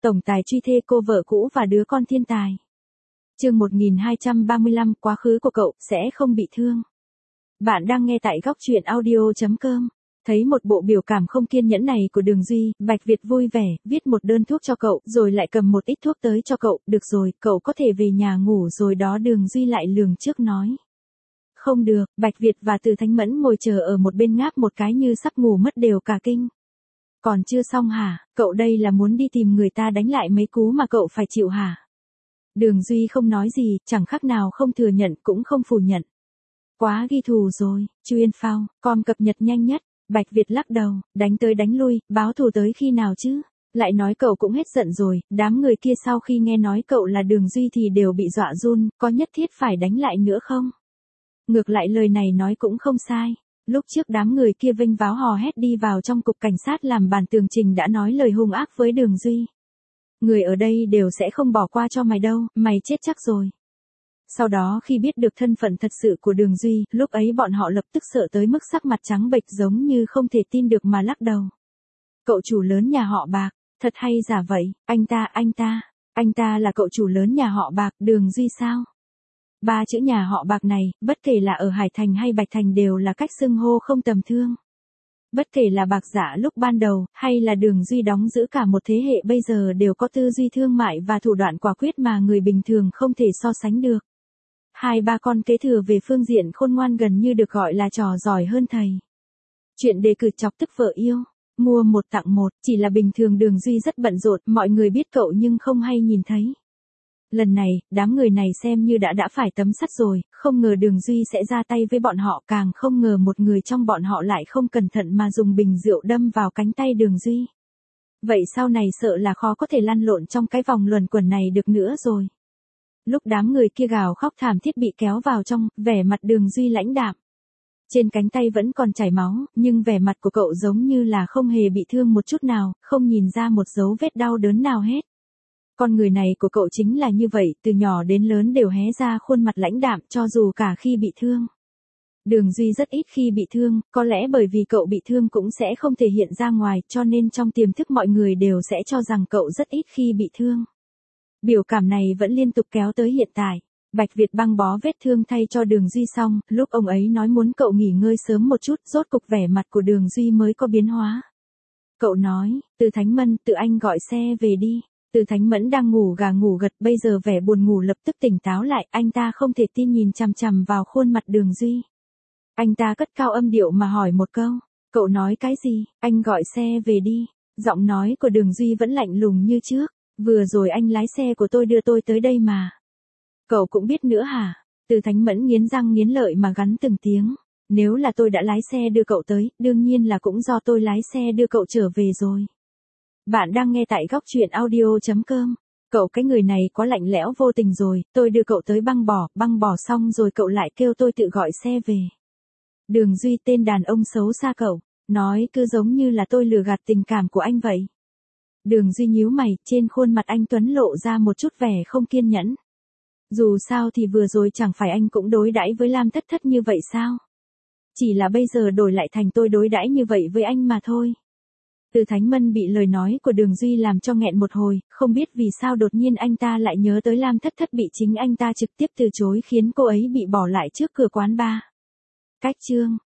tổng tài truy thê cô vợ cũ và đứa con thiên tài. Chương 1235, quá khứ của cậu sẽ không bị thương. Bạn đang nghe tại góc truyện audio.com. Thấy một bộ biểu cảm không kiên nhẫn này của Đường Duy, Bạch Việt vui vẻ, viết một đơn thuốc cho cậu, rồi lại cầm một ít thuốc tới cho cậu, được rồi, cậu có thể về nhà ngủ rồi đó. Đường Duy lại lường trước nói. Không được, Bạch Việt và Từ Thánh Mẫn ngồi chờ ở một bên ngáp một cái như sắp ngủ mất đều cả kinh. Còn chưa xong hả, cậu đây là muốn đi tìm người ta đánh lại mấy cú mà cậu phải chịu hả? Đường Duy không nói gì, chẳng khác nào không thừa nhận cũng không phủ nhận. Quá ghi thù rồi, chuyên phao, com cập nhật nhanh nhất. Bạch Việt lắc đầu, đánh tới đánh lui, báo thù tới khi nào chứ? Lại nói cậu cũng hết giận rồi, đám người kia sau khi nghe nói cậu là Đường Duy thì đều bị dọa run, có nhất thiết phải đánh lại nữa không? Ngược lại lời này nói cũng không sai. Lúc trước đám người kia vênh váo hò hét đi vào trong cục cảnh sát làm bản tường trình đã nói lời hung ác với Đường Duy. Người ở đây đều sẽ không bỏ qua cho mày đâu, mày chết chắc rồi. Sau đó khi biết được thân phận thật sự của Đường Duy, lúc ấy bọn họ lập tức sợ tới mức sắc mặt trắng bệch giống như không thể tin được mà lắc đầu. Cậu chủ lớn nhà họ Bạc, thật hay giả vậy, anh ta là cậu chủ lớn nhà họ Bạc, Đường Duy sao? Ba chữ nhà họ Bạc này, bất kể là ở Hải Thành hay Bạch Thành đều là cách xưng hô không tầm thường. Bất kể là Bạc Dạ lúc ban đầu, hay là Đường Duy đóng giữ cả một thế hệ bây giờ đều có tư duy thương mại và thủ đoạn quả quyết mà người bình thường không thể so sánh được. Hai ba con kế thừa về phương diện khôn ngoan gần như được gọi là trò giỏi hơn thầy. Chuyện đề cử chọc tức vợ yêu, mua một tặng một, chỉ là bình thường Đường Duy rất bận rộn, mọi người biết cậu nhưng không hay nhìn thấy. Lần này, đám người này xem như đã phải tấm sắt rồi, không ngờ Đường Duy sẽ ra tay với bọn họ, càng không ngờ một người trong bọn họ lại không cẩn thận mà dùng bình rượu đâm vào cánh tay Đường Duy. Vậy sau này sợ là khó có thể lăn lộn trong cái vòng luẩn quẩn này được nữa rồi. Lúc đám người kia gào khóc thảm thiết bị kéo vào trong, vẻ mặt Đường Duy lãnh đạm. Trên cánh tay vẫn còn chảy máu, nhưng vẻ mặt của cậu giống như là không hề bị thương một chút nào, không nhìn ra một dấu vết đau đớn nào hết. Con người này của cậu chính là như vậy, từ nhỏ đến lớn đều hé ra khuôn mặt lãnh đạm cho dù cả khi bị thương. Đường Duy rất ít khi bị thương, có lẽ bởi vì cậu bị thương cũng sẽ không thể hiện ra ngoài, cho nên trong tiềm thức mọi người đều sẽ cho rằng cậu rất ít khi bị thương. Biểu cảm này vẫn liên tục kéo tới hiện tại. Bạch Việt băng bó vết thương thay cho Đường Duy xong, lúc ông ấy nói muốn cậu nghỉ ngơi sớm một chút, rốt cục vẻ mặt của Đường Duy mới có biến hóa. Cậu nói, Từ Thánh Mẫn, tự anh gọi xe về đi. Từ Thánh Mẫn đang ngủ gà ngủ gật, bây giờ vẻ buồn ngủ lập tức tỉnh táo lại, anh ta không thể tin nhìn chằm chằm vào khuôn mặt Đường Duy. Anh ta cất cao âm điệu mà hỏi một câu, cậu nói cái gì, anh gọi xe về đi. Giọng nói của Đường Duy vẫn lạnh lùng như trước, vừa rồi anh lái xe của tôi đưa tôi tới đây mà. Cậu cũng biết nữa hả? Từ Thánh Mẫn nghiến răng nghiến lợi mà gắn từng tiếng, nếu là tôi đã lái xe đưa cậu tới, đương nhiên là cũng do tôi lái xe đưa cậu trở về rồi. Bạn đang nghe tại góc truyện audio.com. Cậu cái người này quá lạnh lẽo vô tình rồi, tôi đưa cậu tới băng bỏ xong rồi cậu lại kêu tôi tự gọi xe về. Đường Duy tên đàn ông xấu xa cậu, nói cứ giống như là tôi lừa gạt tình cảm của anh vậy. Đường Duy nhíu mày, trên khuôn mặt anh Tuấn lộ ra một chút vẻ không kiên nhẫn. Dù sao thì vừa rồi chẳng phải anh cũng đối đãi với Lam Thất Thất như vậy sao? Chỉ là bây giờ đổi lại thành tôi đối đãi như vậy với anh mà thôi. Từ Thánh Mẫn bị lời nói của Đường Duy làm cho nghẹn một hồi, không biết vì sao đột nhiên anh ta lại nhớ tới Lam Thất Thất bị chính anh ta trực tiếp từ chối khiến cô ấy bị bỏ lại trước cửa quán bar. Cách chương,